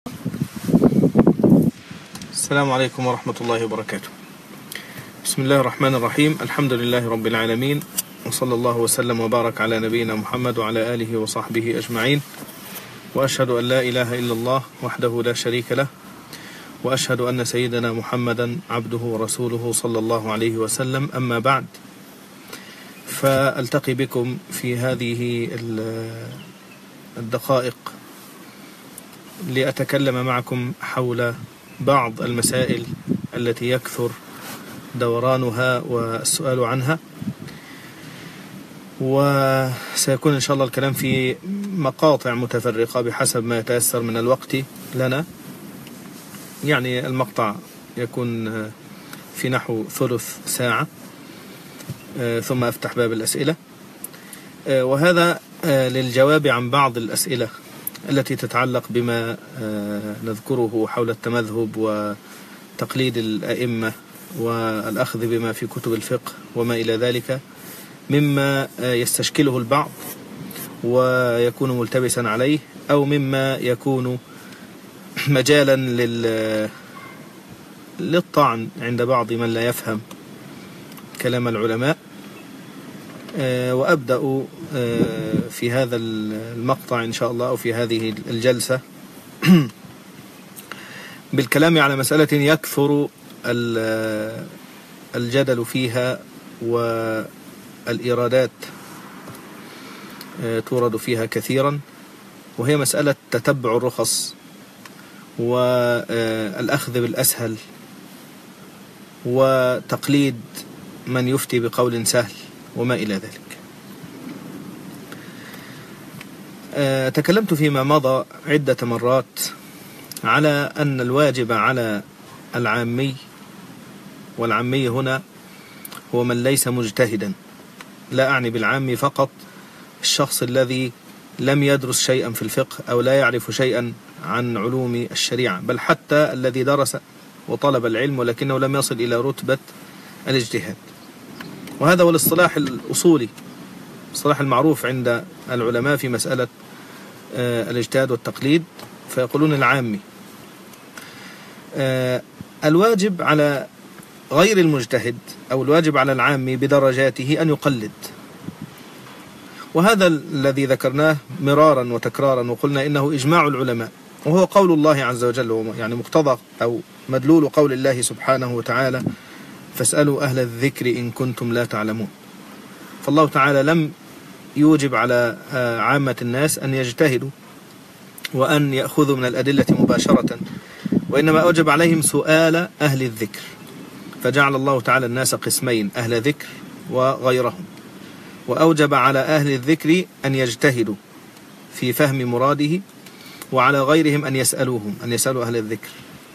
السلام عليكم ورحمة الله وبركاته. بسم الله الرحمن الرحيم. الحمد لله رب العالمين، وصلى الله وسلم وبارك على نبينا محمد وعلى آله وصحبه أجمعين، وأشهد أن لا إله إلا الله وحده لا شريك له، وأشهد أن سيدنا محمدا عبده ورسوله صلى الله عليه وسلم. أما بعد، فألتقي بكم في هذه الدقائق لأتكلم معكم حول بعض المسائل التي يكثر دورانها والسؤال عنها، وسيكون إن شاء الله الكلام في مقاطع متفرقة بحسب ما يتيسر من الوقت لنا. يعني المقطع يكون في نحو ثلث ساعة، ثم أفتح باب الأسئلة، وهذا للجواب عن بعض الأسئلة التي تتعلق بما نذكره حول التمذهب وتقليد الأئمة والأخذ بما في كتب الفقه وما إلى ذلك، مما يستشكله البعض ويكون ملتبسا عليه، أو مما يكون مجالا للطعن عند بعض من لا يفهم كلام العلماء. وأبدأ في هذا المقطع إن شاء الله، أو في هذه الجلسة، بالكلام على مسألة يكثر الجدل فيها والإيرادات تورد فيها كثيرا، وهي مسألة تتبع الرخص والأخذ بالأسهل وتقليد من يفتي بقول سهل وما إلى ذلك. تكلمت فيما مضى عدة مرات على أن الواجب على العامي، والعامي هنا هو من ليس مجتهدا، لا أعني بالعامي فقط الشخص الذي لم يدرس شيئا في الفقه أو لا يعرف شيئا عن علوم الشريعة، بل حتى الذي درس وطلب العلم ولكنه لم يصل إلى رتبة الاجتهاد. وهذا هو الاصطلاح الأصولي، الاصطلاح المعروف عند العلماء في مسألة الاجتهاد والتقليد، فيقولون العامي. الواجب على غير المجتهد أو الواجب على العامي بدرجاته أن يقلد، وهذا الذي ذكرناه مرارا وتكرارا، وقلنا إنه إجماع العلماء، وهو قول الله عز وجل، يعني مقتضى أو مدلول قول الله سبحانه وتعالى: فاسألوا أهل الذكر إن كنتم لا تعلمون. فالله تعالى لم يوجب على عامة الناس أن يجتهدوا وأن يأخذوا من الأدلة مباشرة، وإنما أوجب عليهم سؤال أهل الذكر، فجعل الله تعالى الناس قسمين: أهل ذكر وغيرهم، وأوجب على أهل الذكر أن يجتهدوا في فهم مراده، وعلى غيرهم أن يسألوهم، أن يسألوا أهل الذكر.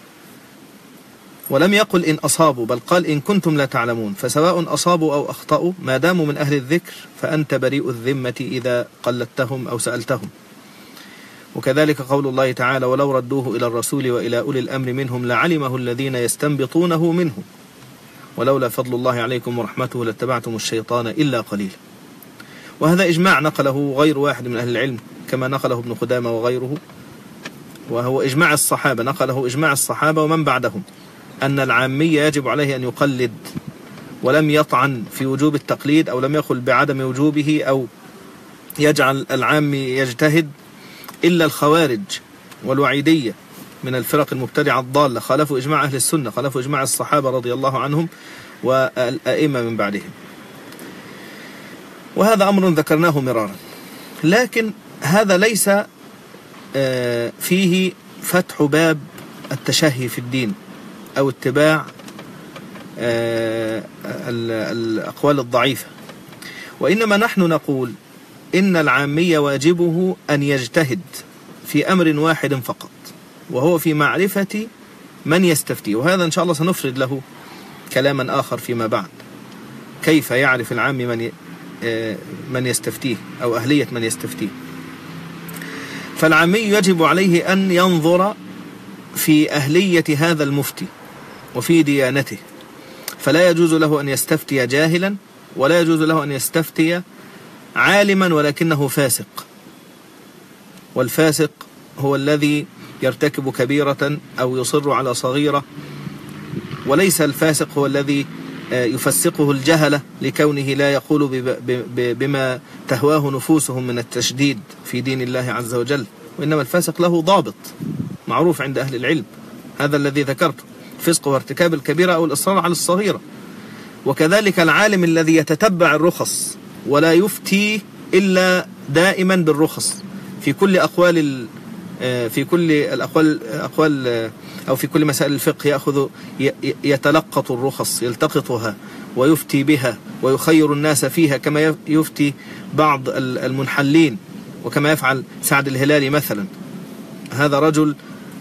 ولم يقل إن أصابوا، بل قال إن كنتم لا تعلمون، فسواء أصابوا أو أخطأوا ما داموا من أهل الذكر فأنت بريء الذمة إذا قلدتهم أو سألتهم. وكذلك قول الله تعالى: ولو ردوه إلى الرسول وإلى أولي الأمر منهم لعلمه الذين يستنبطونه منهم ولولا فضل الله عليكم ورحمته لاتبعتم الشيطان إلا قليلا. وهذا إجماع نقله غير واحد من أهل العلم، كما نقله ابن قدامة وغيره، وهو إجماع الصحابة، نقله إجماع الصحابة ومن بعدهم، أن العامي يجب عليه أن يقلد، ولم يطعن في وجوب التقليد، أو لم يقل بعدم وجوبه، أو يجعل العامي يجتهد، إلا الخوارج والوعيدية من الفرق المبتدعة الضالة خالفوا إجماع أهل السنة، خالفوا إجماع الصحابة رضي الله عنهم والأئمة من بعدهم. وهذا أمر ذكرناه مرارا، لكن هذا ليس فيه فتح باب التشهي في الدين أو اتباع الأقوال الضعيفة، وإنما نحن نقول إن العامي واجبه أن يجتهد في أمر واحد فقط، وهو في معرفة من يستفتي. وهذا إن شاء الله سنفرد له كلاما آخر فيما بعد، كيف يعرف العامي من يستفتيه أو أهلية من يستفتيه. فالعامي يجب عليه أن ينظر في أهلية هذا المفتي وفي ديانته، فلا يجوز له أن يستفتي جاهلا، ولا يجوز له أن يستفتي عالما ولكنه فاسق. والفاسق هو الذي يرتكب كبيرة أو يصر على صغيرة. وليس الفاسق هو الذي يفسقه الجهلة لكونه لا يقول بما تهواه نفوسهم من التشديد في دين الله عز وجل، وإنما الفاسق له ضابط معروف عند أهل العلم، هذا الذي ذكرته، فسق وارتكاب الكبيرة أو الإصرار على الصغيرة. وكذلك العالم الذي يتتبع الرخص ولا يفتي إلا دائما بالرخص في كل الأقوال أو في كل مسائل الفقه، يتلقط الرخص، يلتقطها ويفتي بها ويخير الناس فيها، كما يفتي بعض المنحلين، وكما يفعل سعد الهلالي مثلا. هذا رجل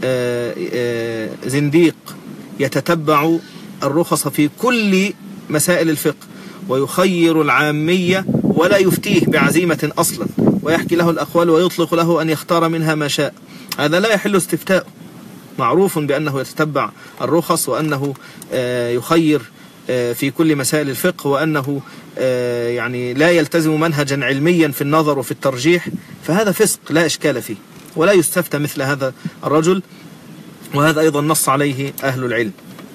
زنديق يتتبع الرخص في كل مسائل الفقه ويخير العامية ولا يفتيه بعزيمة أصلا، ويحكي له الأقوال ويطلق له أن يختار منها ما شاء. هذا لا يحل استفتاء، معروف بأنه يتتبع الرخص وأنه يخير في كل مسائل الفقه، وأنه يعني لا يلتزم منهجا علميا في النظر وفي الترجيح، فهذا فسق لا إشكال فيه، ولا يستفتى مثل هذا الرجل، وهذا أيضا نص عليه أهل العلم.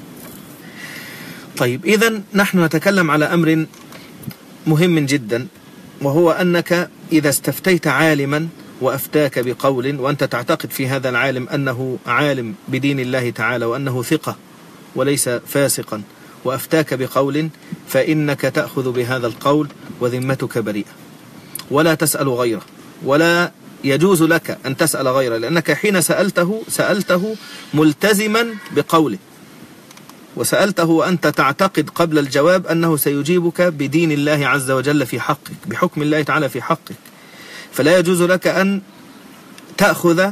طيب، إذن نحن نتكلم على أمر مهم جدا، وهو أنك إذا استفتيت عالما وأفتاك بقول وأنت تعتقد في هذا العالم أنه عالم بدين الله تعالى وأنه ثقة وليس فاسقا، وأفتاك بقول، فإنك تأخذ بهذا القول وذمتك بريئة، ولا تسأل غيره، ولا يجوز لك أن تسأل غيره، لأنك حين سألته ملتزما بقوله، وسألته وأنت تعتقد قبل الجواب أنه سيجيبك بدين الله عز وجل في حقك، بحكم الله تعالى في حقك، فلا يجوز لك أن تأخذ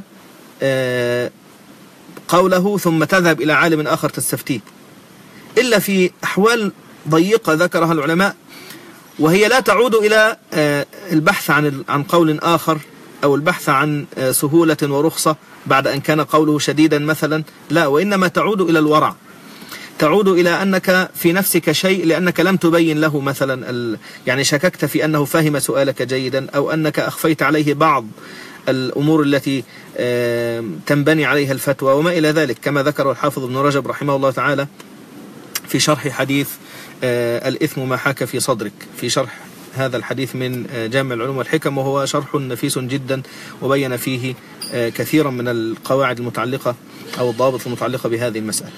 قوله ثم تذهب إلى عالم آخر تستفتيه، إلا في أحوال ضيقة ذكرها العلماء، وهي لا تعود إلى البحث عن قول آخر أو البحث عن سهولة ورخصة بعد أن كان قوله شديدا مثلا، لا، وإنما تعود إلى الورع، تعود إلى أنك في نفسك شيء لأنك لم تبين له مثلا يعني شككت في أنه فهم سؤالك جيدا، أو أنك أخفيت عليه بعض الأمور التي تنبني عليها الفتوى وما إلى ذلك، كما ذكر الحافظ ابن رجب رحمه الله تعالى في شرح حديث الإثم ما حاك في صدرك، في شرح هذا الحديث من جامع العلوم والحكم، وهو شرح نفيس جدا، وبين فيه كثيرا من القواعد المتعلقة أو الضوابط المتعلقة بهذه المسألة.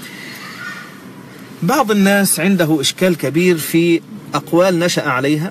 بعض الناس عنده إشكال كبير في أقوال نشأ عليها،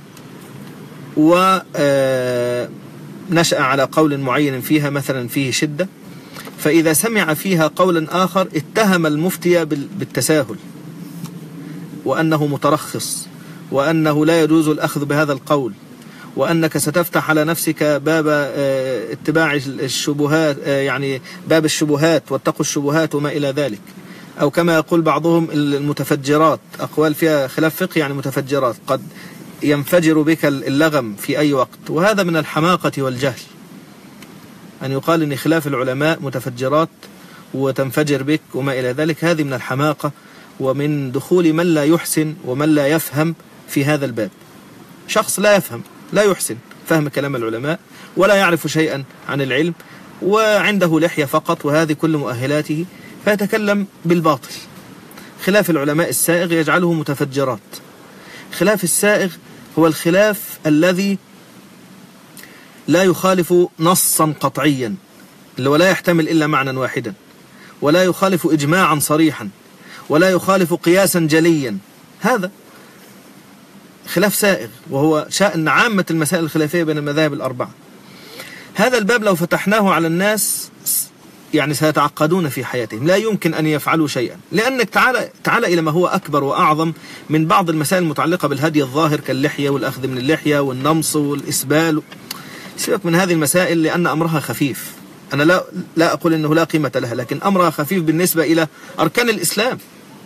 ونشأ على قول معين فيها مثلا فيه شدة، فإذا سمع فيها قولا آخر اتهم المفتي بالتساهل، وأنه مترخص، وأنه لا يجوز الأخذ بهذا القول، وأنك ستفتح على نفسك باب اتباع الشبهات، يعني باب الشبهات، واتقوا الشبهات وما إلى ذلك، أو كما يقول بعضهم المتفجرات، أقوال فيها خلاف فقهي، يعني متفجرات، قد ينفجر بك اللغم في أي وقت، وهذا من الحماقة والجهل، أن يقال إن خلاف العلماء متفجرات وتنفجر بك وما إلى ذلك، هذه من الحماقة ومن دخول من لا يحسن ومن لا يفهم في هذا الباب. شخص لا يفهم، لا يحسن فهم كلام العلماء، ولا يعرف شيئا عن العلم، وعنده لحية فقط، وهذه كل مؤهلاته، فيتكلم بالباطل. خلاف العلماء السائغ يجعله متفجرات. خلاف السائغ هو الخلاف الذي لا يخالف نصا قطعيا، ولا يحتمل إلا معنى واحدا، ولا يخالف إجماعا صريحا، ولا يخالف قياسا جليا، هذا خلاف سائغ، وهو شأن عامة المسائل الخلافية بين المذاهب الأربعة. هذا الباب لو فتحناه على الناس يعني سيتعقدون في حياتهم، لا يمكن أن يفعلوا شيئا، لأنك تعالى إلى ما هو أكبر وأعظم من بعض المسائل المتعلقة بالهدي الظاهر كاللحية والأخذ من اللحية والنمص والإسبال. سيبك من هذه المسائل لأن أمرها خفيف، أنا لا أقول أنه لا قيمة لها، لكن أمرها خفيف بالنسبة إلى أركان الإسلام.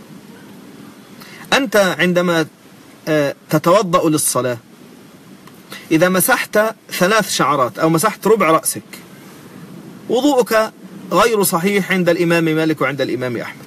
أنت عندما تتوضأ للصلاة، إذا مسحت 3 شعرات أو مسحت ربع رأسك، وضوءك غير صحيح عند الإمام مالك وعند الإمام أحمد.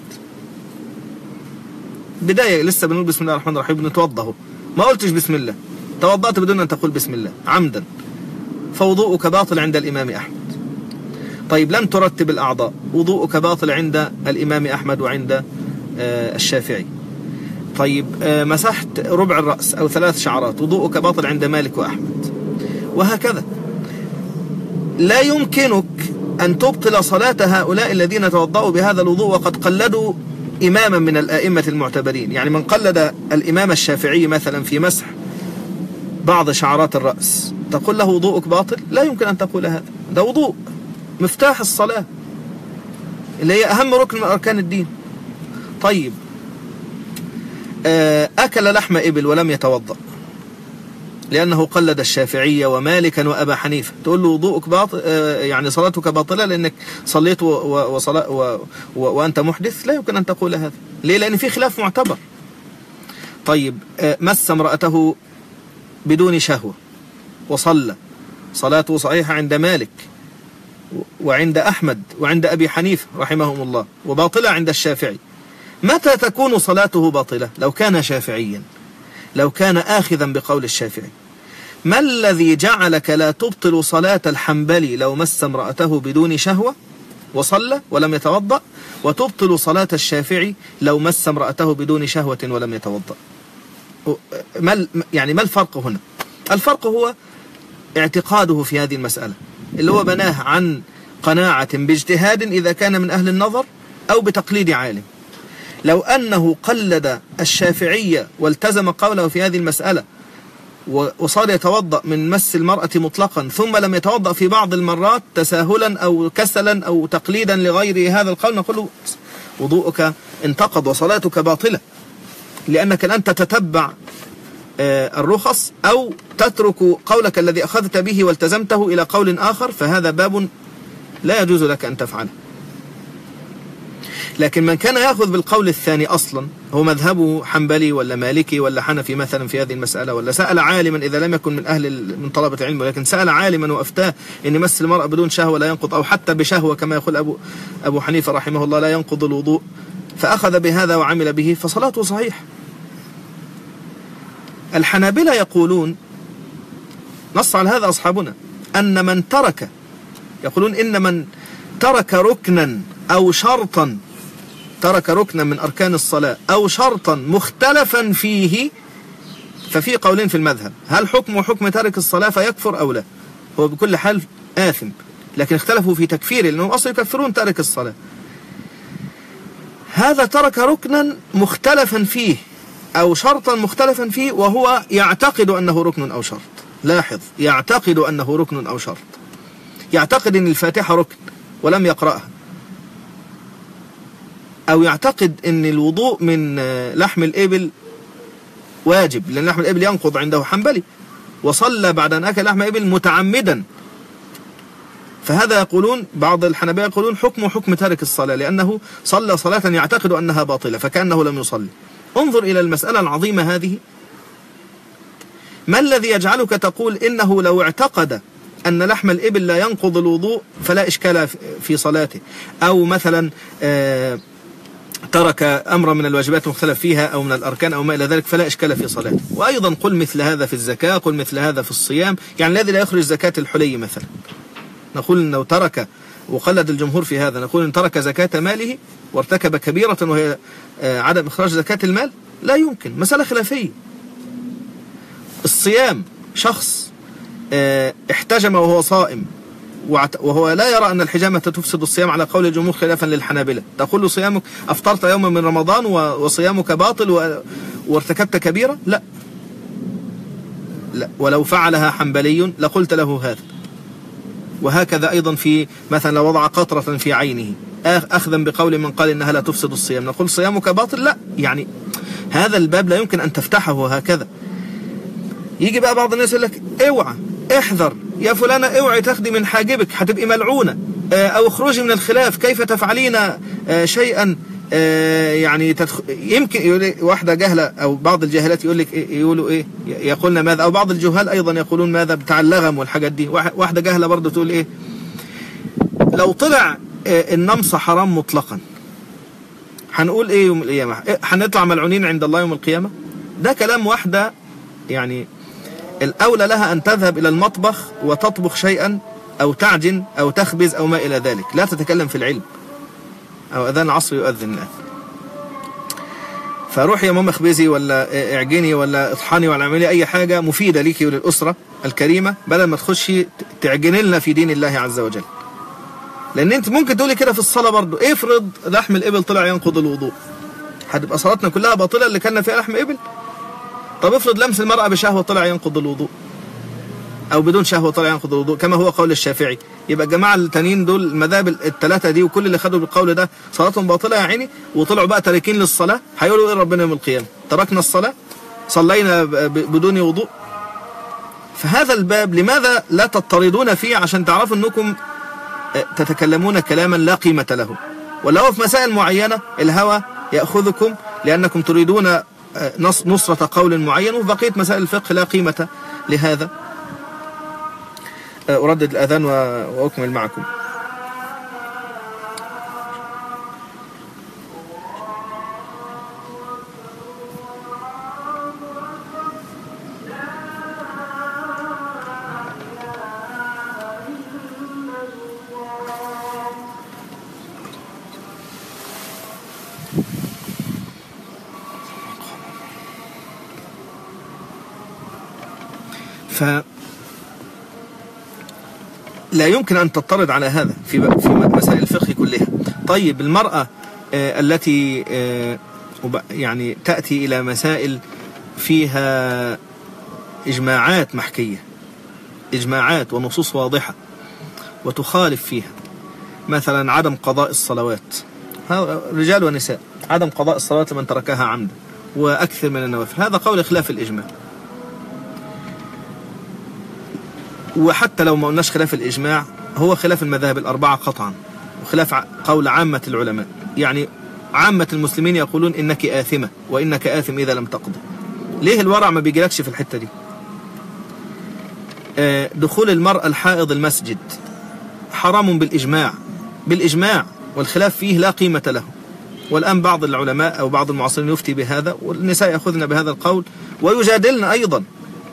بداية لسه بنقول بسم الله الرحمن الرحيم، بنتوضأه، ما قلتش بسم الله، توضأت بدون أن تقول بسم الله عمدا، فوضوءك باطل عند الإمام أحمد. طيب لم ترتب الأعضاء، وضوءك باطل عند الإمام أحمد وعند الشافعي. طيب مسحت ربع الرأس أو 3 شعرات، وضوءك باطل عند مالك وأحمد، وهكذا. لا يمكنك أن تبطل صلاة هؤلاء الذين توضأوا بهذا الوضوء وقد قلدوا إماما من الآئمة المعتبرين. يعني من قلد الإمام الشافعي مثلا في مسح بعض شعرات الرأس، تقول له وضوءك باطل؟ لا يمكن أن تقول هذا، ده وضوء مفتاح الصلاة اللي هي أهم ركن من أركان الدين. طيب أكل لحم إبل ولم يتوضأ لأنه قلد الشافعية ومالكا وأبا حنيفة، تقول له وضوءك باطل، يعني صلاتك باطلة لأنك صليت وأنت محدث؟ لا يمكن أن تقول هذا. ليه؟ لأن في خلاف معتبر. طيب مس امرأته بدون شهوة وصلى، صلاته صحيحة عند مالك وعند أحمد وعند أبي حنيفة رحمهم الله، وباطلة عند الشافعي. متى تكون صلاته باطلة؟ لو كان شافعيا، لو كان آخذا بقول الشافعي. ما الذي جعلك لا تبطل صلاة الحنبلي لو مس امرأته بدون شهوة وصلى ولم يتوضأ، وتبطل صلاة الشافعي لو مس امرأته بدون شهوة ولم يتوضأ؟ يعني ما الفرق هنا؟ الفرق هو اعتقاده في هذه المسألة، اللي هو بناه عن قناعة باجتهاد إذا كان من أهل النظر أو بتقليد عالم. لو أنه قلد الشافعية والتزم قوله في هذه المسألة وصار يتوضأ من مس المرأة مطلقا ثم لم يتوضأ في بعض المرات تساهلا أو كسلا أو تقليدا لغير هذا القول، نقول له وضوءك انتقض وصلاتك باطلة، لأنك الآن تتتبع الرخص أو تترك قولك الذي أخذت به والتزمته إلى قول آخر، فهذا باب لا يجوز لك أن تفعله. لكن من كان يأخذ بالقول الثاني أصلا، هو مذهبه حنبلي ولا مالكي ولا حنفي مثلا في هذه المسألة، ولا سأل عالما إذا لم يكن من طلبة العلم، ولكن سأل عالما وأفتاه إن مس المرأة بدون شهوة لا ينقض، أو حتى بشهوة كما يقول أبو حنيفة رحمه الله لا ينقض الوضوء، فأخذ بهذا وعمل به فصلاته صحيح. الحنابلة يقولون، نص على هذا أصحابنا، أن من ترك، يقولون إن من ترك ركنا أو شرطا، ترك ركنا من أركان الصلاة أو شرطا مختلفا فيه، ففي قولين في المذهب، هل حكم تارك الصلاة فيكفر أو لا؟ هو بكل حال آثم، لكن اختلفوا في تكفيره لأنهم أصلا يكفرون تارك الصلاة. هذا ترك ركنا مختلفا فيه أو شرطا مختلفا فيه وهو يعتقد أنه ركن أو شرط. لاحظ، يعتقد أنه ركن أو شرط، يعتقد أن الفاتحة ركن ولم يقرأها، أو يعتقد أن الوضوء من لحم الإبل واجب لأن لحم الإبل ينقض عنده حنبلي، وصلى بعد أن أكل لحم إبل متعمدا، فهذا يقولون بعض الحنابلة يقولون حكم تارك الصلاة، لأنه صلى صلاة يعتقد أنها باطلة فكأنه لم يصلي. انظر إلى المسألة العظيمة هذه. ما الذي يجعلك تقول إنه لو اعتقد أن لحم الإبل لا ينقض الوضوء فلا إشكال في صلاته، أو مثلا ترك أمر من الواجبات مختلف فيها أو من الأركان أو ما إلى ذلك فلا إشكال في صلاته؟ وأيضا قل مثل هذا في الزكاة، قل مثل هذا في الصيام. يعني الذي لا يخرج زكاة الحلي مثلا، نقول إنه ترك، وقلد الجمهور في هذا، نقول إن ترك زكاة ماله وارتكب كبيرة وهي عدم إخراج زكاة المال، لا يمكن، مسألة خلافية. الصيام، شخص احتجم وهو صائم وهو لا يرى أن الحجامة تفسد الصيام على قول الجمهور خلافا للحنابلة، تقول له صيامك أفطرت يوما من رمضان وصيامك باطل وارتكبت كبيرة؟ لا، ولو فعلها حنبلي لقلت له هذا. وهكذا أيضا في مثلا لو وضع قطرة في عينه أخذا بقول من قال إنها لا تفسد الصيام، نقول صيامك باطل؟ لا. يعني هذا الباب لا يمكن أن تفتحه هكذا. يجي بقى بعض الناس يقول لك اوعى، احذر يا فلانة، اوعي تاخدي من حاجبك هتبقي ملعونة، أو اخرجي من الخلاف، كيف تفعلين شيئا يعني يمكن يقول واحدة جهلة أو بعض الجاهلات يقول لك يقولوا إيه، يقولنا ماذا، أو بعض الجهال أيضا يقولون ماذا بتاع اللغم والحاجات دي. واحدة جهلة برضو تقول إيه، لو طلع النمص حرام مطلقا هنقول إيه يوم القيامة؟ هنطلع ملعونين عند الله يوم القيامة؟ ده كلام واحدة يعني الأولى لها أن تذهب إلى المطبخ وتطبخ شيئا أو تعجن أو تخبز أو ما إلى ذلك، لا تتكلم في العلم. أو أذان العصر يؤذن الآن، فروح يا ماما اخبزي ولا اعجني ولا اطحني ولا اعملي أي حاجة مفيدة ليكي وللأسرة الكريمة، بدل ما تخشي تعجني لنا في دين الله عز وجل. لأن أنت ممكن تقولي كده في الصلاة برضو، افرض لحم الإبل طلع ينقض الوضوء، هتبقى صلاتنا كلها باطلة اللي كنا فيها لحم إبل؟ طب افرض لمس المرأة بشهوة طلع ينقض الوضوء، أو بدون شهوة طلع ينقض الوضوء كما هو قول الشافعي، يبقى الجماعة التانيين دول المذاهب الثلاثة دي وكل اللي خدوا بالقول ده صلاتهم باطلة يا عيني، وطلعوا بقى تاركين للصلاة، هيقولوا إيه ربنا يوم القيامة؟ تركنا الصلاة، صلينا بدون وضوء. فهذا الباب لماذا لا تضطردون فيه عشان تعرفوا أنكم تتكلمون كلاما لا قيمة له؟ ولا هو في مسائل معينة الهوى يأخذكم لأنكم تريدون نصرة قول معين، وفي بقية مسائل الفقه لا قيمة لهذا. أردد الأذان وأكمل معكم. لا يمكن أن تضطرد على هذا في مسائل الفقه كلها. طيب المرأة التي يعني تأتي إلى مسائل فيها إجماعات محكية، إجماعات ونصوص واضحة، وتخالف فيها، مثلا عدم قضاء الصلوات، رجال ونساء، عدم قضاء الصلوات لمن تركها عمدا وأكثر من النوافل، هذا قول خلاف الإجماع. وحتى لو ما قلناش خلاف الإجماع، هو خلاف المذاهب الأربعة قطعا، وخلاف قول عامة العلماء. يعني عامة المسلمين يقولون إنك آثمة وإنك آثم إذا لم تقضي. ليه الورع ما بيجيلكش في الحتة دي؟ دخول المرأة الحائض المسجد حرام بالإجماع، والخلاف فيه لا قيمة له. والآن بعض العلماء أو بعض المعاصرين يفتي بهذا، والنساء يأخذن بهذا القول ويجادلن أيضا.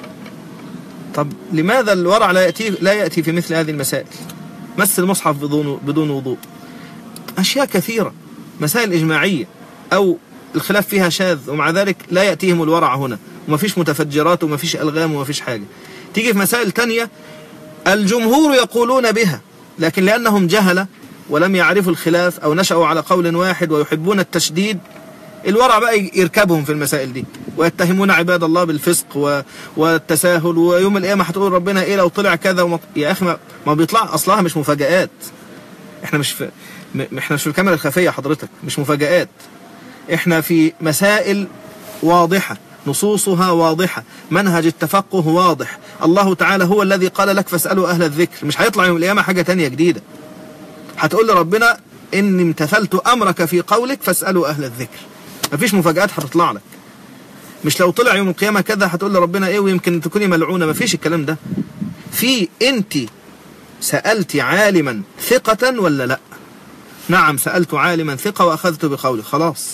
طب لماذا الورع لا يأتي في مثل هذه المسائل؟ مس المصحف بدون وضوء، أشياء كثيرة، مسائل إجماعية أو الخلاف فيها شاذ، ومع ذلك لا يأتيهم الورع هنا، وما فيش متفجرات وما فيش ألغام وما فيش حاجة. تيجي في مسائل تانية الجمهور يقولون بها، لكن لأنهم جهلة ولم يعرفوا الخلاف أو نشأوا على قول واحد ويحبون التشديد، الورع بقى يركبهم في المسائل دي، ويتهمون عباد الله بالفسق والتساهل، ويوم القيامة هتقول ربنا إيه لو طلع كذا يا أخي ما بيطلع أصلها مش مفاجآت. احنا مش في الكاميرا الخفية حضرتك، مش مفاجآت. احنا في مسائل واضحة، نصوصها واضحة، منهج التفقه واضح. الله تعالى هو الذي قال لك فاسألوا أهل الذكر. مش هيطلع يوم القيامة حاجة تانية جديدة. هتقول لربنا إني امتثلت أمرك في قولك فاسألوا أهل الذكر. مفيش مفاجآت هتطلع لك. مش لو طلع يوم القيامة كذا هتقول لربنا إيه ويمكن تكوني ملعونة. مفيش الكلام ده. في أنت سألت عالما ثقة ولا لا؟ نعم سألت عالما ثقة وأخذت بقولي، خلاص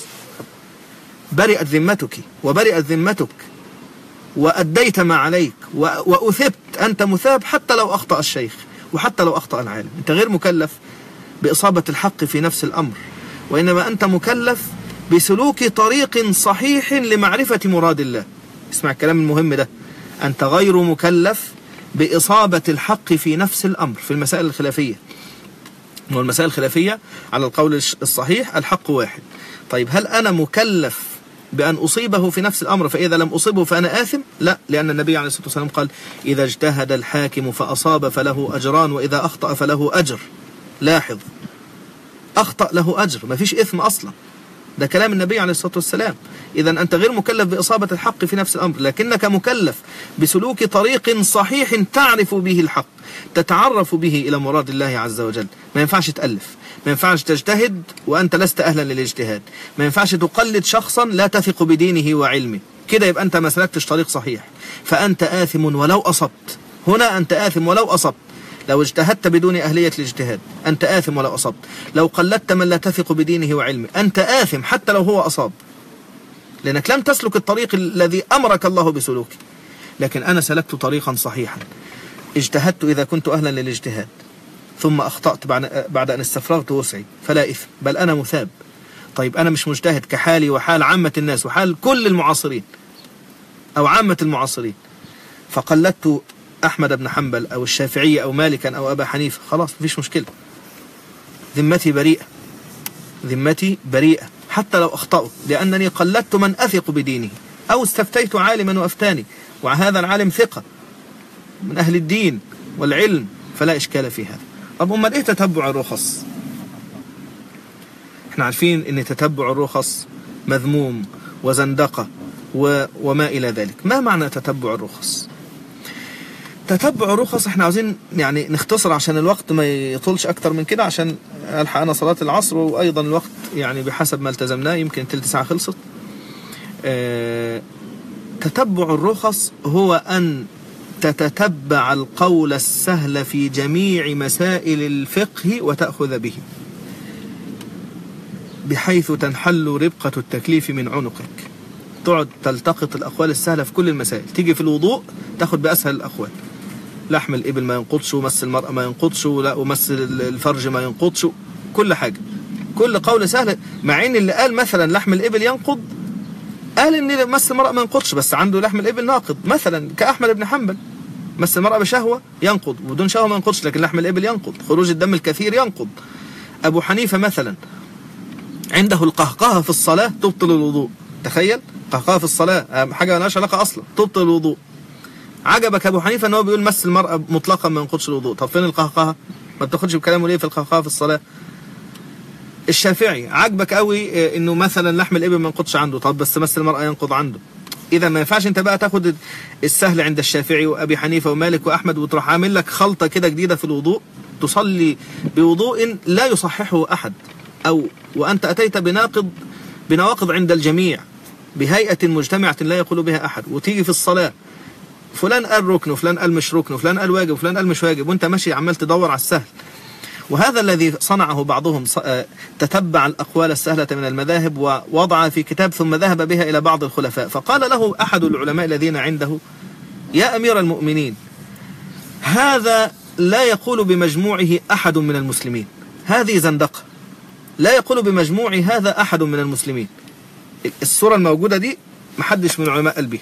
برئت ذمتك وبرئت ذمتك وأديت ما عليك وأثبت، أنت مثاب حتى لو أخطأ الشيخ وحتى لو أخطأ العالم. أنت غير مكلف بإصابة الحق في نفس الأمر، وإنما أنت مكلف بسلوك طريق صحيح لمعرفة مراد الله. اسمع الكلام المهم ده، أنت غير مكلف بإصابة الحق في نفس الأمر في المسائل الخلافية. والمسائل الخلافية على القول الصحيح الحق واحد. طيب هل أنا مكلف بأن أصيبه في نفس الأمر فإذا لم أصيبه فأنا آثم؟ لا، لأن النبي عليه الصلاة والسلام قال إذا اجتهد الحاكم فأصاب فله أجران وإذا أخطأ فله أجر. لاحظ، أخطأ له أجر، ما فيش إثم أصلا، ده كلام النبي عليه الصلاة والسلام. إذا أنت غير مكلف بإصابة الحق في نفس الأمر، لكنك مكلف بسلوك طريق صحيح تعرف به الحق، تتعرف به إلى مراد الله عز وجل. ما ينفعش تألف، ما ينفعش تجتهد وأنت لست أهلا للاجتهاد، ما ينفعش تقلد شخصا لا تثق بدينه وعلمه، كده يبقى أنت ما سلكتش طريق صحيح، فأنت آثم ولو أصبت. هنا أنت آثم ولو أصبت. لو اجتهدت بدون أهلية الاجتهاد أنت آثم ولو أصبت. لو قلدت من لا تثق بدينه وعلمه أنت آثم حتى لو هو أصاب، لأنك لم تسلك الطريق الذي أمرك الله بسلوكه. لكن أنا سلكت طريقا صحيحا، اجتهدت إذا كنت أهلا للاجتهاد، ثم أخطأت بعد أن استفرغت وسعي فلا إثم، بل أنا مثاب. طيب أنا مش مجتهد كحالي وحال عامة الناس وحال كل المعاصرين أو عامة المعاصرين، فقلدت أحمد بن حنبل أو الشافعية أو مالكا أو أبا حنيفة، خلاص مفيش مشكلة، ذمتي بريئة، ذمتي بريئة حتى لو أخطأوا، لأنني قلدت من أثق بدينه، أو استفتيت عالما وأفتاني وهذا العالم ثقة من أهل الدين والعلم، فلا إشكال في هذا. طب أمال إيه تتبع الرخص؟ احنا عارفين ان تتبع الرخص مذموم وزندقة وما إلى ذلك. ما معنى تتبع الرخص؟ تتبع الرخص احنا عاوزين يعني نختصر عشان الوقت ما يطولش أكتر من كده، عشان ألحق أنا صلاة العصر، وأيضا الوقت يعني بحسب ما التزمناه يمكن تلت ساعة خلصت. تتبع الرخص هو أن تتتبع القول السهل في جميع مسائل الفقه وتأخذ به، بحيث تنحل ربقة التكليف من عنقك. تقعد تلتقط الأقوال السهلة في كل المسائل. تيجي في الوضوء تاخد بأسهل الأقوال، لحم الإبل ما ينقضش، ومس المرأة ما ينقضش، ومس الفرج ما ينقضش، كل حاجة، كل قول سهل. مع ان اللي قال مثلا لحم الإبل ينقض قال ان مس المرأة ما ينقضش، بس عنده لحم الإبل ناقض، مثلا كأحمد بن حنبل مس المرأة بشهوة ينقض، وبدون شهوة ما ينقضش، لكن لحم الإبل ينقض، خروج الدم الكثير ينقض. أبو حنيفة مثلا عنده القهقهة في الصلاة تبطل الوضوء، تخيل، قهقهة في الصلاة حاجة مالهاش علاقة أصلا تبطل الوضوء. عجبك أبو حنيفة أنه بيقول مس المرأة مطلقا ما ينقضش الوضوء، طب فين القهقهة؟ ما بتاخدش بكلامه ليه في القهقهة في الصلاة؟ الشافعي عجبك قوي انه مثلا لحم الإبل ما ينقضش عنده، طب بس مس المرأة ينقض عنده. إذا ما ينفعش انت بقى تاخد السهل عند الشافعي وأبي حنيفة ومالك وأحمد وتروح عامل لك خلطة كده جديدة في الوضوء، تصلي بوضوء لا يصححه أحد، أو وأنت أتيت بنواقض عند الجميع بهيئة مجتمعة لا يقول بها أحد، وتيجي في الصلاة فلان قال ركن وفلان قال مش ركن وفلان قال واجب وفلان قال مش واجب، وانت ماشي عمال تدور على السهل. وهذا الذي صنعه بعضهم، تتبع الأقوال السهلة من المذاهب ووضع في كتاب ثم ذهب بها إلى بعض الخلفاء، فقال له أحد العلماء الذين عنده: يا أمير المؤمنين، هذا لا يقول بمجموعه أحد من المسلمين، هذه زندقة، لا يقول بمجموع هذا أحد من المسلمين. الصورة الموجودة دي محدش من العلماء قال بها.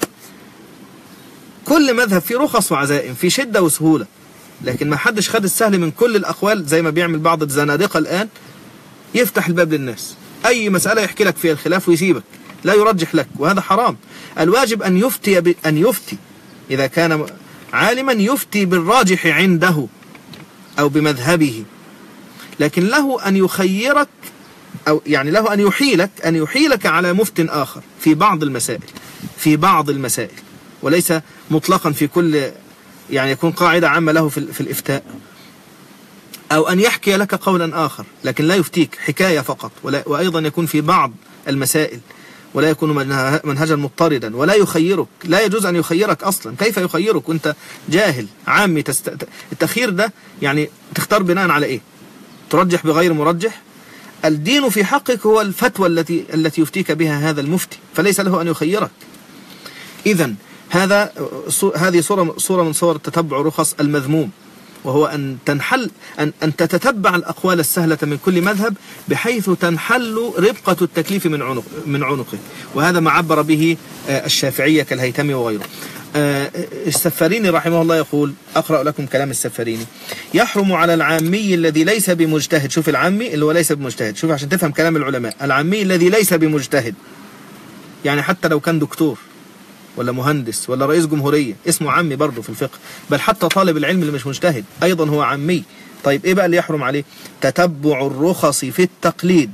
كل مذهب فيه رخص وعزائم، فيه شدة وسهولة، لكن ما حدش خد السهل من كل الأقوال زي ما بيعمل بعض الزنادقة الآن، يفتح الباب للناس، أي مسألة يحكي لك فيها الخلاف ويسيبك، لا يرجح لك، وهذا حرام. الواجب أن يفتي إذا كان عالما يفتي بالراجح عنده أو بمذهبه، لكن له أن يخيرك، أو يعني له أن يحيلك على مفت آخر في بعض المسائل، وليس مطلقا في كل، يعني يكون قاعدة عامة له في الإفتاء، أو أن يحكي لك قولا آخر لكن لا يفتيك، حكاية فقط، وأيضا يكون في بعض المسائل ولا يكون منهجا مضطردا، ولا يخيرك، لا يجوز أن يخيرك أصلا. كيف يخيرك وأنت جاهل عامي؟ التخيير ده يعني تختار بناء على إيه؟ ترجح بغير مرجح؟ الدين في حقك هو الفتوى التي يفتيك بها هذا المفتي، فليس له أن يخيرك. إذن هذه صورة من صور تتبع رخص المذموم، وهو أن تتتبع الأقوال السهلة من كل مذهب بحيث تنحل ربقة التكليف من عنقه، وهذا ما عبر به الشافعية كالهيثمي وغيره. السفاريني رحمه الله يقول، أقرأ لكم كلام السفاريني: يحرم على العامي الذي ليس بمجتهد. شوف العامي اللي هو ليس بمجتهد، شوف عشان تفهم كلام العلماء، العامي الذي ليس بمجتهد، يعني حتى لو كان دكتور ولا مهندس ولا رئيس جمهورية اسمه عمي برضه في الفقه، بل حتى طالب العلم اللي مش مجتهد أيضا هو عمي. طيب إيه بقى اللي يحرم عليه؟ تتبع الرخص في التقليد،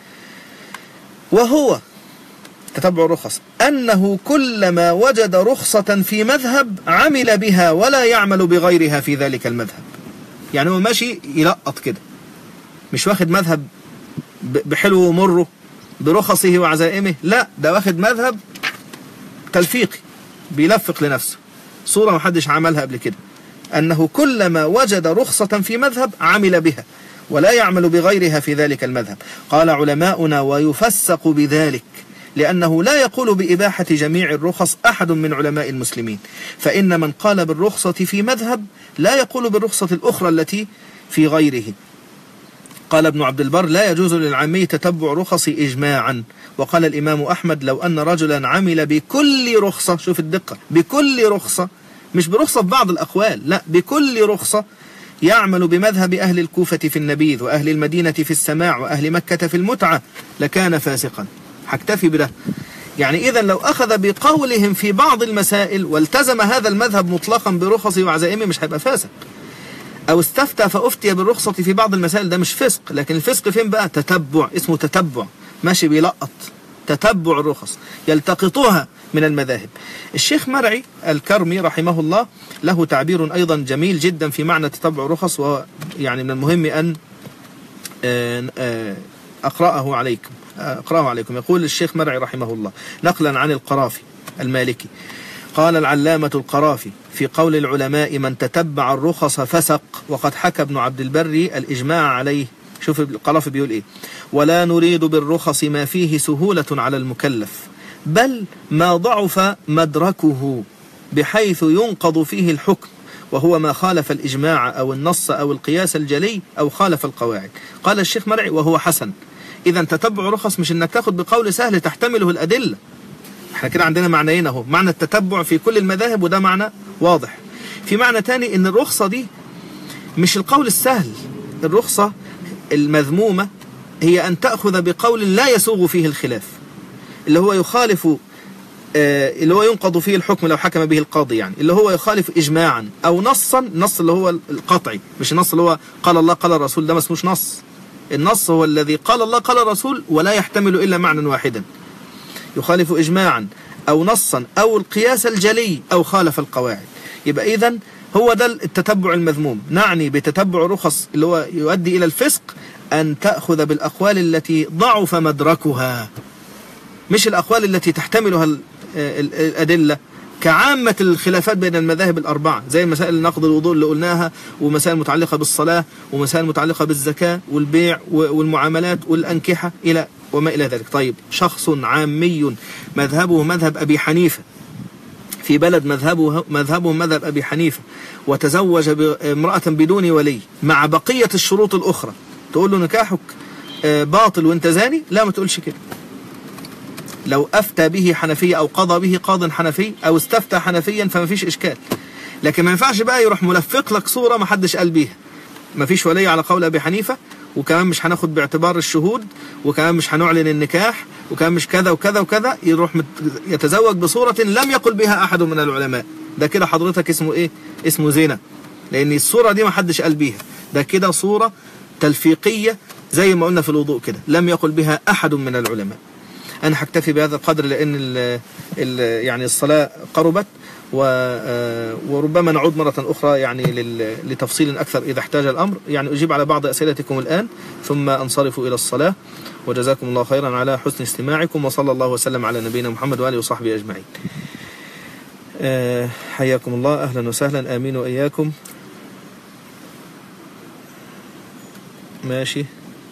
وهو تتبع الرخص أنه كلما وجد رخصة في مذهب عمل بها ولا يعمل بغيرها في ذلك المذهب. يعني هو ماشي يلقط كده، مش واخد مذهب بحلو ومره برخصه وعزائمه، لا، ده واخد مذهب تلفيقي بيلفق لنفسه، صورة محدش عملها قبل كده، أنه كلما وجد رخصة في مذهب عمل بها ولا يعمل بغيرها في ذلك المذهب. قال علماؤنا: ويفسق بذلك، لأنه لا يقول بإباحة جميع الرخص أحد من علماء المسلمين، فإن من قال بالرخصة في مذهب لا يقول بالرخصة الأخرى التي في غيره. قال ابن عبد البر: لا يجوز للعامي تتبع رخص إجماعا. وقال الإمام أحمد: لو أن رجلا عمل بكل رخصة، شوف الدقة، بكل رخصة، مش برخصة في بعض الأقوال، لا، بكل رخصة، يعمل بمذهب أهل الكوفة في النبيذ، وأهل المدينة في السماع، وأهل مكة في المتعة، لكان فاسقا. هكتفي بده. يعني إذا لو أخذ بقولهم في بعض المسائل والتزم هذا المذهب مطلقا برخصه وعزائمه مش هيبقى فاسق. أو استفتى فأفتي بالرخصة في بعض المسائل، ده مش فسق. لكن الفسق فين بقى؟ تتبع، اسمه تتبع، ماشي بيلقط، تتبع الرخص، يلتقطها من المذاهب. الشيخ مرعي الكرمي رحمه الله له تعبير أيضا جميل جدا في معنى تتبع الرخص، ويعني من المهم أن أقرأه عليكم. يقول الشيخ مرعي رحمه الله نقلا عن القرافي المالكي: قال العلامة القرافي: في قول العلماء من تتبع الرخص فسق، وقد حكى ابن عبد البر الإجماع عليه. شوف القرافي بيقول إيه: ولا نريد بالرخص ما فيه سهولة على المكلف، بل ما ضعف مدركه بحيث ينقض فيه الحكم، وهو ما خالف الإجماع أو النص أو القياس الجلي أو خالف القواعد. قال الشيخ مرعي: وهو حسن. إذا تتبع رخص مش إنك تاخد بقول سهل تحتمله الأدلة. احنا كده عندنا معنيين اهو، معنى التتبع في كل المذاهب وده معنى واضح. في معنى تاني ان الرخصة دي مش القول السهل، الرخصة المذمومة هي ان تأخذ بقول لا يسوغ فيه الخلاف، اللي هو يخالف، اللي هو ينقض فيه الحكم لو حكم به القاضي، يعني اللي هو يخالف إجماعا أو نصا. النص اللي هو القطعي، مش النص اللي هو قال الله قال الرسول، ده ما اسموش نص. النص هو الذي قال الله قال الرسول ولا يحتمل إلا معنى واحدا، يخالف إجماعا أو نصا أو القياس الجلي أو خالف القواعد. يبقى إذن هو ده التتبع المذموم. نعني بتتبع رخص اللي هو يؤدي إلى الفسق أن تأخذ بالأقوال التي ضعف مدركها، مش الأقوال التي تحتملها الأدلة، كعامة الخلافات بين المذاهب الأربعة، زي مسائل نقض الوضوء اللي قلناها، ومسائل متعلقة بالصلاة، ومسائل متعلقة بالزكاة والبيع والمعاملات والأنكحة إلى وما إلى ذلك. طيب، شخص عامي مذهبه مذهب أبي حنيفة، في بلد مذهبه مذهب أبي حنيفة، وتزوج بامرأة بدون ولي مع بقية الشروط الأخرى، تقول له نكاحك باطل وانت زاني؟ لا، ما تقولش كده. لو أفتى به حنفية أو قضى به قاض حنفي أو استفتى حنفيا فما فيش إشكال. لكن ما ينفعش بقى يروح ملفق لك صورة ما حدش قال بيها، ما فيش ولي على قول أبي حنيفة، وكمان مش هناخد باعتبار الشهود، وكمان مش هنعلن النكاح، وكمان مش كذا وكذا وكذا، يروح يتزوج بصورة لم يقل بها أحد من العلماء. ده كده حضرتك اسمه إيه؟ اسمه زنا، لأن الصورة دي ما حدش قال بيها. ده كده صورة تلفيقية زي ما قلنا في الوضوء كده، لم يقل بها أحد من العلماء. أنا هكتفي بهذا القدر لأن يعني الصلاة قربت، وربما نعود مرة أخرى يعني لتفصيل أكثر إذا احتاج الأمر. يعني أجيب على بعض أسئلتكم الآن ثم أنصرف إلى الصلاة. وجزاكم الله خيرا على حسن استماعكم، وصلى الله وسلم على نبينا محمد وآله وصحبه أجمعين. حياكم الله، أهلا وسهلا، آمين وإياكم. ماشي.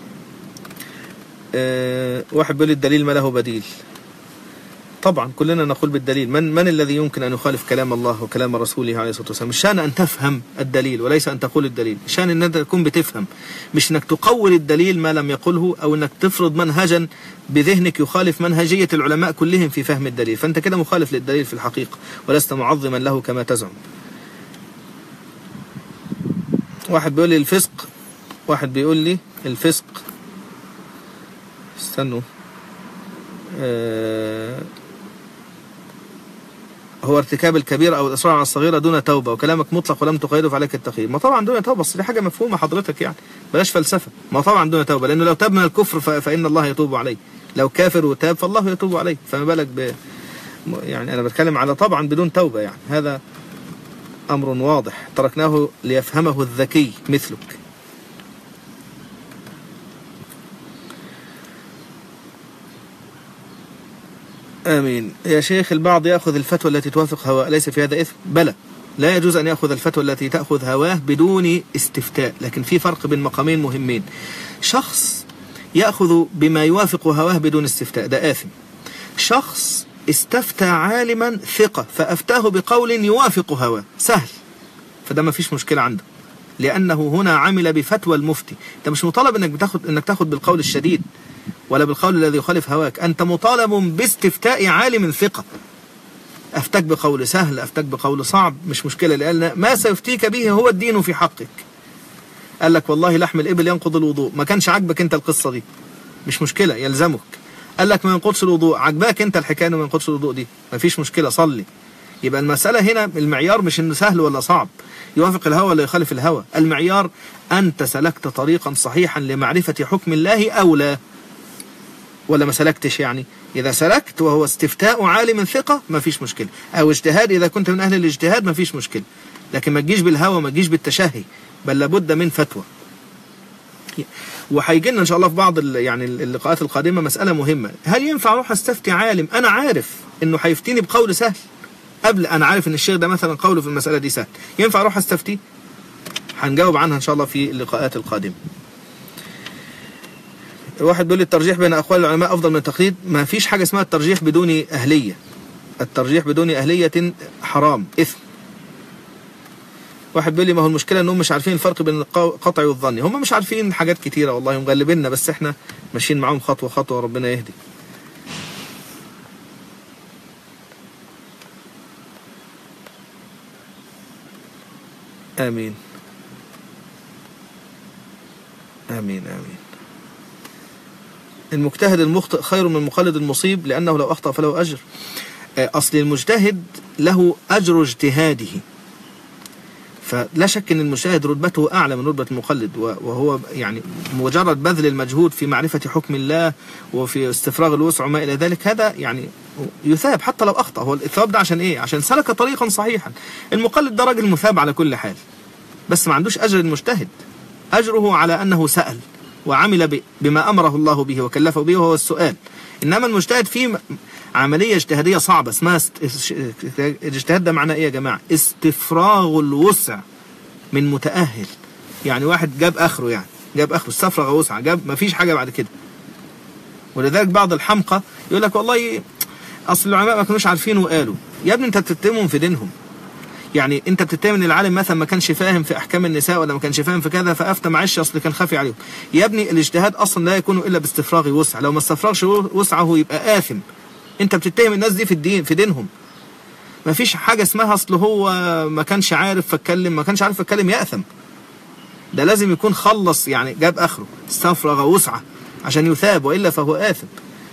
واحد بيقول الدليل ما له بديل. طبعا كلنا نقول بالدليل. من الذي يمكن أن يخالف كلام الله وكلام رسوله عليه الصلاة والسلام؟ الشأن أن تفهم الدليل وليس أن تقول الدليل. الشأن أن أنت تكون بتفهم، مش أنك تقول الدليل ما لم يقله، أو أنك تفرض منهجا بذهنك يخالف منهجية العلماء كلهم في فهم الدليل، فأنت كده مخالف للدليل في الحقيقة ولست معظما له كما تزعم. واحد بيقول لي الفسق، استنوا، هو ارتكاب الكبيرة أو الإصرار على الصغيرة دون توبة، وكلامك مطلق ولم تقيده فعليك التقييد. ما طبعا دون توبة، بس دي حاجة مفهومة حضرتك، يعني بلاش فلسفة. ما طبعا دون توبة، لأنه لو تاب من الكفر فإن الله يتوب عليه، لو كافر وتاب فالله يتوب عليه، فما بالك يعني أنا بتكلم على طبعا بدون توبة، يعني هذا أمر واضح تركناه ليفهمه الذكي مثلك. آمين. يا شيخ، البعض يأخذ الفتوى التي توافق هواه، ليس في هذا إثم؟ بلى، لا يجوز أن يأخذ الفتوى التي تأخذ هواه بدون استفتاء، لكن في فرق بين مقامين مهمين. شخص يأخذ بما يوافق هواه بدون استفتاء، ده آثم. شخص استفتى عالما ثقة فأفتاه بقول يوافق هواه، سهل، فده ما فيش مشكلة عنده، لأنه هنا عمل بفتوى المفتي. أنت مش مطالب إنك تاخد بالقول الشديد ولا بالقول الذي يخالف هواك، أنت مطالب باستفتاء عالم ثقة. أفتك بقول سهل، أفتك بقول صعب، مش مشكلة، لأن ما سيفتيك به هو الدين في حقك. قال لك والله لحم الإبل ينقض الوضوء، ما كانش عاجبك أنت القصة دي، مش مشكلة، يلزمك. قال لك ما ينقضش الوضوء، عجباك أنت الحكاية ما ينقضش الوضوء دي، ما فيش مشكلة، صلي. يبقى المسألة هنا المعيار مش إنه سهل ولا صعب، يوافق الهوى ولا يخالف الهوى. المعيار أنت سلكت طريقا صحيحا لمعرفة حكم الله أو لا، ولا ما سلكتش. يعني إذا سلكت وهو استفتاء عالم ثقة ما فيش مشكلة، أو اجتهاد إذا كنت من أهل الاجتهاد ما فيش مشكلة، لكن ما تجيش بالهوى، ما تجيش بالتشهي، بل لابد من فتوى. وهيجي لنا إن شاء الله في بعض يعني اللقاءات القادمة مسألة مهمة، هل ينفع أروح أستفتي عالم أنا عارف إنه هيفتيني بقول سهل، قبل أنا عارف إن الشيخ ده مثلا قوله في المسألة دي سهل، ينفع أروح أستفتي؟ هنجاوب عنها إن شاء الله في اللقاءات القادمة. واحد بيقول لي الترجيح بين أقوال العلماء أفضل من التقليد. ما فيش حاجة اسمها الترجيح بدون أهلية، الترجيح بدون أهلية حرام، إثم. واحد بيقول لي ما هو المشكلة إنهم مش عارفين الفرق بين القطعي والظني. هم مش عارفين حاجات كتيرة والله، مغلبيننا، بس إحنا ماشيين معاهم خطوة خطوة، ربنا يهدي. آمين آمين آمين. المجتهد المخطئ خير من المقلد المصيب، لأنه لو أخطأ فله أجر. أصل المجتهد له أجر اجتهاده، فلا شك أن المجتهد رتبته أعلى من رتبة المقلد، وهو يعني مجرد بذل المجهود في معرفة حكم الله وفي استفراغ الوسع وما إلى ذلك، هذا يعني يثاب حتى لو أخطأ. هو الثواب ده عشان إيه؟ عشان سلك طريقا صحيحا. المقلد ده راجل مثاب على كل حال، بس ما عندوش أجر المجتهد، أجره على أنه سأل وعمل بما أمره الله به وكلفه به، وهو السؤال. إنما المجتهد فيه عملية اجتهادية صعبة اسمها الاجتهاد. ده معناه إيه يا جماعة؟ استفراغ الوسع من متأهل. يعني واحد جاب آخره، يعني جاب آخره، استفرغ وسع، جاب ما فيش حاجة بعد كده. ولذلك بعض الحمقى يقول لك والله أصل العلماء ما كانوش عارفين وقالوا. يا ابني أنت بتتهمهم في دينهم. يعني انت بتتهم ان العالم مثلا ما كانش فاهم في احكام النساء، ولا ما كانش فاهم في كذا فافتى، معلش اصل كان خافي عليهم. يا ابني الاجتهاد اصلا لا يكون الا باستفراغ وسع، لو ما استفرغش وسعه يبقى آثم. انت بتتهم الناس دي في الدين، في دينهم. ما فيش حاجه اسمها اصل هو ما كانش عارف فاتكلم، ما كانش عارف فاتكلم يأثم. ده لازم يكون خلص، يعني جاب اخره، استفرغ وسعه عشان يثاب، والا فهو آثم.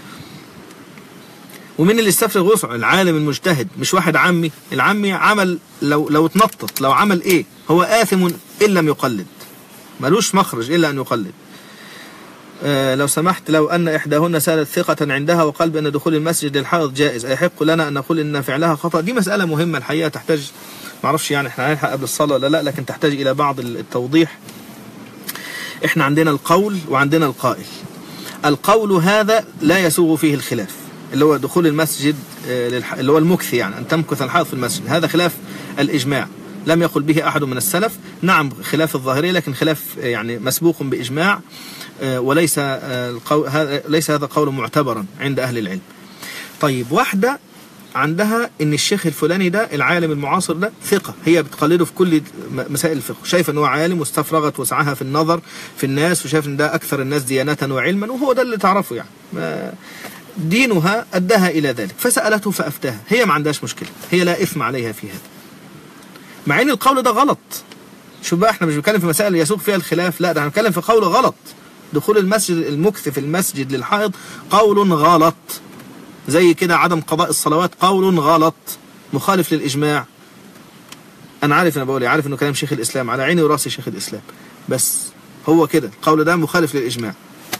ومن اللي استفرغ وسعه؟ العالم المجتهد، مش واحد عمي. العمي عمل لو اتنطط، لو عمل ايه هو آثم إن لم يقلد، ملوش مخرج إلا أن يقلد. لو سمحت، لو أن إحداهن سألت ثقة عندها وقال بأن دخول المسجد للحائض جائز، أيحق لنا أن نقول إن فعلها خطأ؟ دي مسألة مهمة الحقيقة، تحتاج، معرفش يعني احنا هنلحق قبل الصلاة ولا لا، لكن تحتاج إلى بعض التوضيح. احنا عندنا القول وعندنا القائل. القول هذا لا يسوغ فيه الخلاف، اللي هو دخول المسجد، اللي هو المكث، يعني أن تمكث الحائض في المسجد، هذا خلاف الإجماع، لم يقل به أحد من السلف. نعم خلاف الظاهرية، لكن خلاف يعني مسبوق بإجماع، وليس ليس هذا قول معتبرا عند أهل العلم. طيب واحدة عندها إن الشيخ الفلاني ده العالم المعاصر ده ثقة، هي بتقلده في كل مسائل الفقه، شايفة أنه عالم واستفرغت وسعها في النظر في الناس، وشايف أن ده أكثر الناس ديانة وعلما، وهو ده اللي تعرفه، يعني دينها أداها إلى ذلك، فسألته فأفتاها، هي ما عندهاش مشكلة، هي لا إثم عليها في هذا، مع ان القول ده غلط. شوف بقى، احنا مش بنتكلم في مسائل يسوق فيها الخلاف، لا، ده هنتكلم في قول غلط. دخول المسجد، المكث في المسجد للحائض قول غلط، زي كده عدم قضاء الصلوات قول غلط مخالف للإجماع. انا عارف، انا بقول عارف انه كلام شيخ الإسلام، على عيني وراسي شيخ الإسلام، بس هو كده القول ده مخالف للإجماع.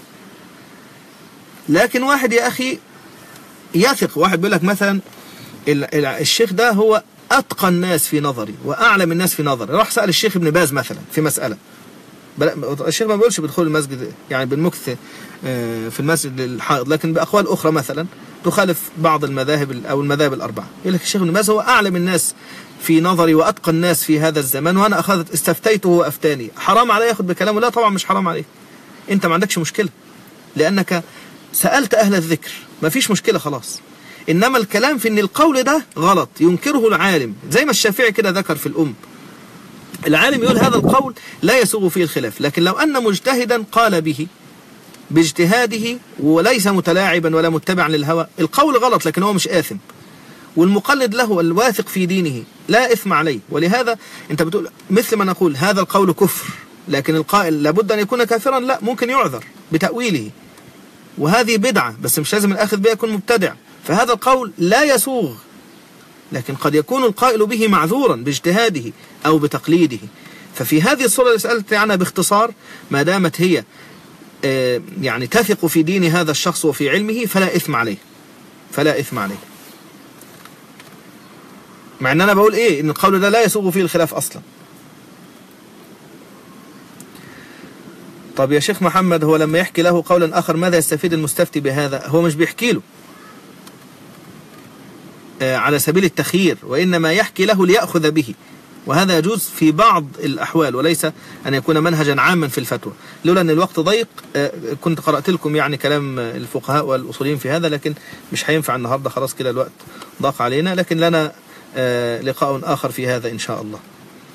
لكن واحد يا أخي يثق، واحد بيقول لك مثلا الشيخ ده هو أتقى الناس في نظري وأعلم الناس في نظري، راح سأل الشيخ ابن باز مثلا في مسألة، الشيخ ما بيقولش بدخول المسجد يعني بالمكث في المسجد للحائض، لكن بأقوال أخرى مثلا تخالف بعض المذاهب أو المذاهب الأربعة، يقول لك الشيخ ابن باز هو أعلم الناس في نظري وأتقى الناس في هذا الزمان، وأنا استفتيته وأفتاني، حرام علي ياخد بكلامه؟ لا طبعا مش حرام عليك، أنت ما عندكش مشكلة لأنك سألت أهل الذكر، ما فيش مشكلة خلاص. إنما الكلام في إن القول ده غلط ينكره العالم، زي ما الشافعي كده ذكر في الأم، العالم يقول هذا القول لا يسوغ فيه الخلاف، لكن لو أن مجتهدا قال به باجتهاده وليس متلاعبا ولا متبعا للهوى، القول غلط لكن هو مش آثم، والمقلد له الواثق في دينه لا إثم عليه. ولهذا أنت بتقول مثل ما نقول هذا القول كفر، لكن القائل لابد أن يكون كافرا، لا، ممكن يعذر بتأويله، وهذه بدعة بس مش لازم الأخذ بها يكون مبتدع، فهذا القول لا يسوغ، لكن قد يكون القائل به معذورا باجتهاده أو بتقليده. ففي هذه الصورة اللي سألت عنها باختصار، ما دامت هي يعني تثق في دين هذا الشخص وفي علمه فلا إثم عليه، فلا إثم عليه. مع أن أنا بقول إيه، إن القول ده لا يسوغ فيه الخلاف أصلا. طب يا شيخ محمد، هو لما يحكي له قولا آخر ماذا يستفيد المستفتي بهذا؟ هو مش بيحكي له على سبيل التخيير، وإنما يحكي له ليأخذ به، وهذا يجوز في بعض الأحوال وليس أن يكون منهجا عاما في الفتوى. لولا أن الوقت ضيق كنت قرأت لكم يعني كلام الفقهاء والأصوليين في هذا، لكن مش هينفع النهاردة، خلاص كده الوقت ضاق علينا، لكن لنا لقاء آخر في هذا إن شاء الله.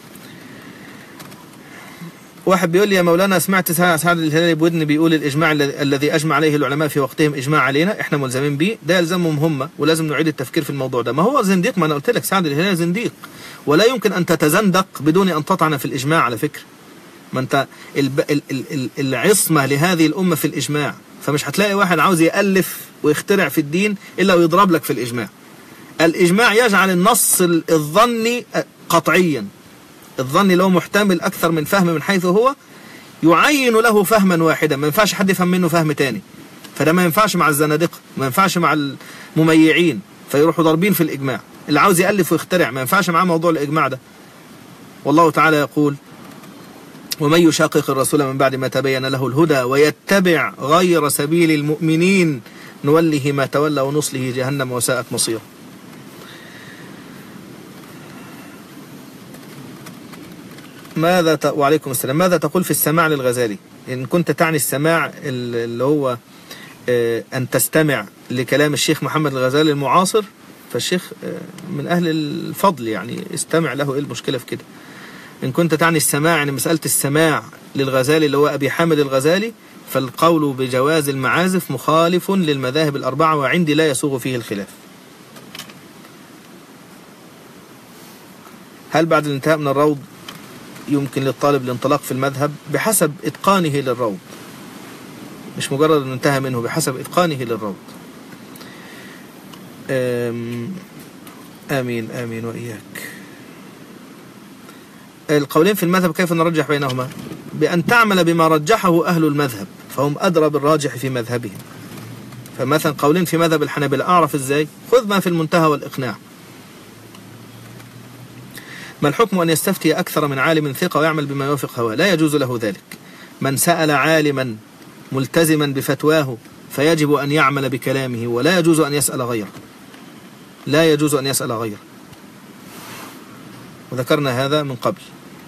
واحد بيقول لي يا مولانا سمعت سعد الهلالي بودني بيقول الإجماع الذي أجمع عليه العلماء في وقتهم إجماع علينا، إحنا ملزمين به، ده يلزمهم هم، ولازم نعيد التفكير في الموضوع ده. ما هو زنديق، ما أنا قلت لك سعد الهلالي زنديق، ولا يمكن أن تتزندق بدون أن تطعن في الإجماع على فكرة. ما أنت العصمة لهذه الأمة في الإجماع، فمش هتلاقي واحد عاوز يألف ويخترع في الدين إلا ويضرب لك في الإجماع. الإجماع يجعل النص الظني قطعيا، الظني لو محتمل أكثر من فهم من حيث هو يعين له فهما واحدا، ما ينفعش حد يفهم منه فهم تاني، فده ما ينفعش مع الزنادقة، ما ينفعش مع المميعين فيروحوا ضاربين في الإجماع. اللي عاوز يألف ويخترع ما ينفعش معاه موضوع الإجماع ده. والله تعالى يقول ومن يشاقق الرسول من بعد ما تبين له الهدى ويتبع غير سبيل المؤمنين نوله ما تولى ونصله جهنم وساءت مصيره. وعليكم السلام. ماذا تقول في السماع للغزالي؟ إن كنت تعني السماع اللي هو أن تستمع لكلام الشيخ محمد الغزالي المعاصر، فالشيخ من أهل الفضل يعني استمع له، إيه المشكلة في كده؟ إن كنت تعني السماع يعني مسألة السماع للغزالي اللي هو أبي حامد الغزالي، فالقول بجواز المعازف مخالف للمذاهب الأربعة وعندي لا يسوغ فيه الخلاف. هل بعد الانتهاء من الروض يمكن للطالب الانطلاق في المذهب؟ بحسب إتقانه للروض، مش مجرد أن انتهى منه، بحسب إتقانه للروض. آمين آمين وإياك. القولين في المذهب كيف نرجح بينهما؟ بأن تعمل بما رجحه أهل المذهب فهم أدرى بالراجح في مذهبهم. فمثلا قولين في مذهب الحنابلة أعرف إزاي؟ خذ ما في المنتهى والإقناع. ما الحكم أن يستفتي أكثر من عالم ثقة ويعمل بما يوافق هواه؟ لا يجوز له ذلك. من سأل عالما ملتزما بفتواه فيجب أن يعمل بكلامه، ولا يجوز أن يسأل غيره، لا يجوز أن يسأل غيره، وذكرنا هذا من قبل.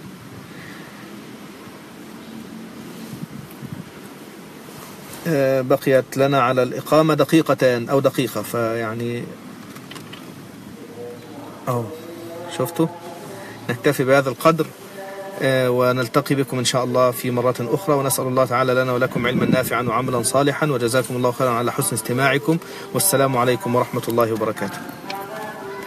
بقيت لنا على الإقامة دقيقتان أو دقيقة، فيعني شفتوا، نكتفي بهذا القدر ونلتقي بكم إن شاء الله في مرات أخرى، ونسأل الله تعالى لنا ولكم علما نافعا وعملا صالحا، وجزاكم الله خيرا على حسن استماعكم، والسلام عليكم ورحمة الله وبركاته.